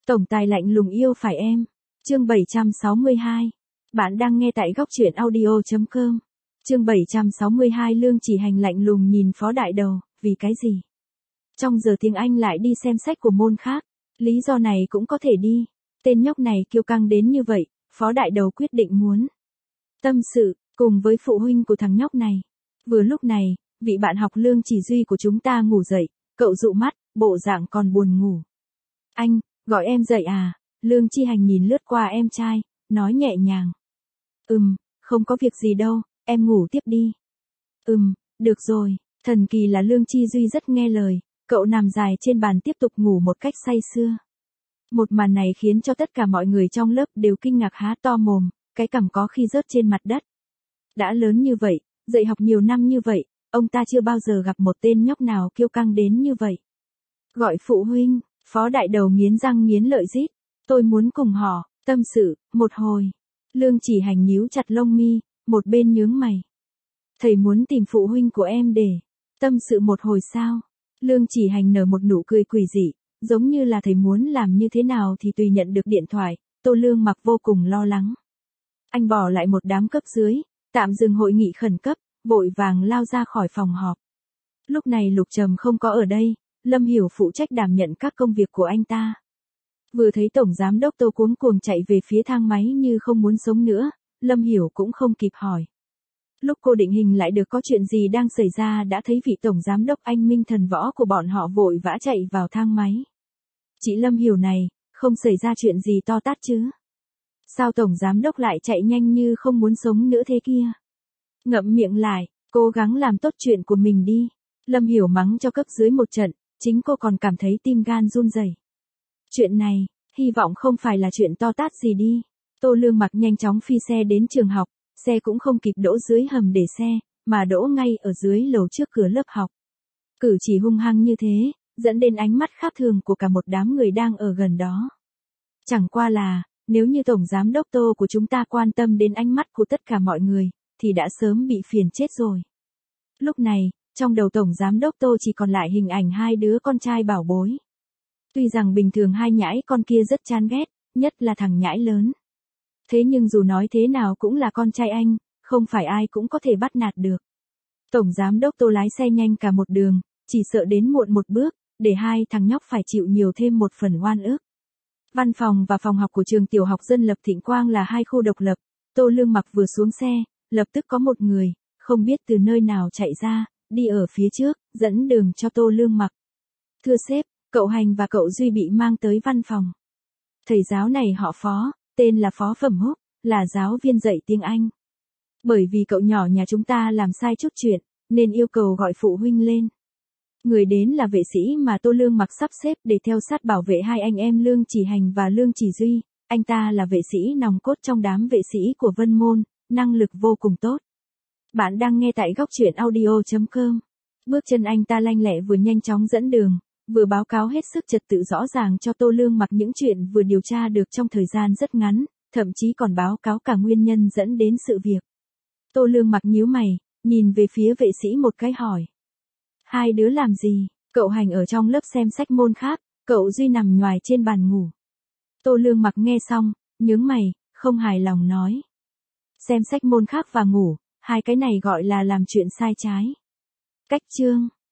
Tổng tài lạnh lùng yêu phải em. Chương 762. Bạn đang nghe tại góc truyện audio.com. Chương 762 Lương Chỉ Hành lạnh lùng nhìn Phó Đại Đầu, vì cái gì? Trong giờ tiếng Anh lại đi xem sách của môn khác, lý do này cũng có thể đi. Tên nhóc này kiêu căng đến như vậy, Phó Đại Đầu quyết định muốn tâm sự, cùng với phụ huynh của thằng nhóc này. Vừa lúc này, vị bạn học Lương Chỉ Duy của chúng ta ngủ dậy, cậu dụ mắt, bộ dạng còn buồn ngủ. Anh, gọi em dậy à? Lương Chi Hành nhìn lướt qua em trai, nói nhẹ nhàng. Không có việc gì đâu, em ngủ tiếp đi. Được rồi, thần kỳ là Lương Chi Duy rất nghe lời, cậu nằm dài trên bàn tiếp tục ngủ một cách say sưa. Một màn này khiến cho tất cả mọi người trong lớp đều kinh ngạc há to mồm, cái cằm có khi rớt trên mặt đất. Đã lớn như vậy, dạy học nhiều năm như vậy, ông ta chưa bao giờ gặp một tên nhóc nào kiêu căng đến như vậy. Gọi phụ huynh, Phó Đại Đầu nghiến răng nghiến lợi rít, tôi muốn cùng họ tâm sự một hồi. Lương Chỉ Hành nhíu chặt lông mi, một bên nhướng mày. Thầy muốn tìm phụ huynh của em để tâm sự một hồi sao? Lương Chỉ Hành nở một nụ cười quỷ dị, giống như là thầy muốn làm như thế nào thì tùy nhận được điện thoại. Tô Lương Mặc vô cùng lo lắng. Anh bỏ lại một đám cấp dưới, tạm dừng hội nghị khẩn cấp, vội vàng lao ra khỏi phòng họp. Lúc này Lục Trầm không có ở đây, Lâm Hiểu phụ trách đảm nhận các công việc của anh ta. Vừa thấy Tổng Giám Đốc Tô cuống cuồng chạy về phía thang máy như không muốn sống nữa, Lâm Hiểu cũng không kịp hỏi. Lúc cô định hình lại được có chuyện gì đang xảy ra đã thấy vị Tổng Giám Đốc anh minh thần võ của bọn họ vội vã chạy vào thang máy. Chị Lâm Hiểu này, không xảy ra chuyện gì to tát chứ? Sao Tổng Giám Đốc lại chạy nhanh như không muốn sống nữa thế kia? Ngậm miệng lại, cố gắng làm tốt chuyện của mình đi. Lâm Hiểu mắng cho cấp dưới một trận, chính cô còn cảm thấy tim gan run rẩy. Chuyện này, hy vọng không phải là chuyện to tát gì đi. Tô Lương Mặc nhanh chóng phi xe đến trường học, xe cũng không kịp đỗ dưới hầm để xe, mà đỗ ngay ở dưới lầu trước cửa lớp học. Cử chỉ hung hăng như thế, dẫn đến ánh mắt khác thường của cả một đám người đang ở gần đó. Chẳng qua là, nếu như Tổng Giám Đốc Tô của chúng ta quan tâm đến ánh mắt của tất cả mọi người, thì đã sớm bị phiền chết rồi. Lúc này, trong đầu Tổng Giám Đốc Tô chỉ còn lại hình ảnh hai đứa con trai bảo bối. Tuy rằng bình thường hai nhãi con kia rất chán ghét, nhất là thằng nhãi lớn. Thế nhưng dù nói thế nào cũng là con trai anh, không phải ai cũng có thể bắt nạt được. Tổng Giám Đốc Tô lái xe nhanh cả một đường, chỉ sợ đến muộn một bước, để hai thằng nhóc phải chịu nhiều thêm một phần oan ức. Văn phòng và phòng học của trường tiểu học dân lập Thịnh Quang là hai khu độc lập. Tô Lương Mặc vừa xuống xe, lập tức có một người, không biết từ nơi nào chạy ra, đi ở phía trước, dẫn đường cho Tô Lương Mặc. Thưa sếp, cậu Hành và cậu Duy bị mang tới văn phòng. Thầy giáo này họ Phó, tên là Phó Phẩm Húc, là giáo viên dạy tiếng Anh. Bởi vì cậu nhỏ nhà chúng ta làm sai chút chuyện, nên yêu cầu gọi phụ huynh lên. Người đến là vệ sĩ mà Tô Lương Mặc sắp xếp để theo sát bảo vệ hai anh em Lương Chỉ Hành và Lương Chỉ Duy. Anh ta là vệ sĩ nòng cốt trong đám vệ sĩ của Vân Môn, năng lực vô cùng tốt. Bạn đang nghe tại góc truyện audio.com. Bước chân anh ta lanh lẹ vừa nhanh chóng dẫn đường, vừa báo cáo hết sức trật tự rõ ràng cho Tô Lương Mặc những chuyện vừa điều tra được trong thời gian rất ngắn, thậm chí còn báo cáo cả nguyên nhân dẫn đến sự việc. Tô Lương Mặc nhíu mày, nhìn về phía vệ sĩ một cái hỏi. Hai đứa làm gì? Cậu Hành ở trong lớp xem sách môn khác, cậu Duy nằm nhoài trên bàn ngủ. Tô Lương Mặc nghe xong, nhướng mày, không hài lòng nói. Xem sách môn khác và ngủ, hai cái này gọi là làm chuyện sai trái. Cách chương.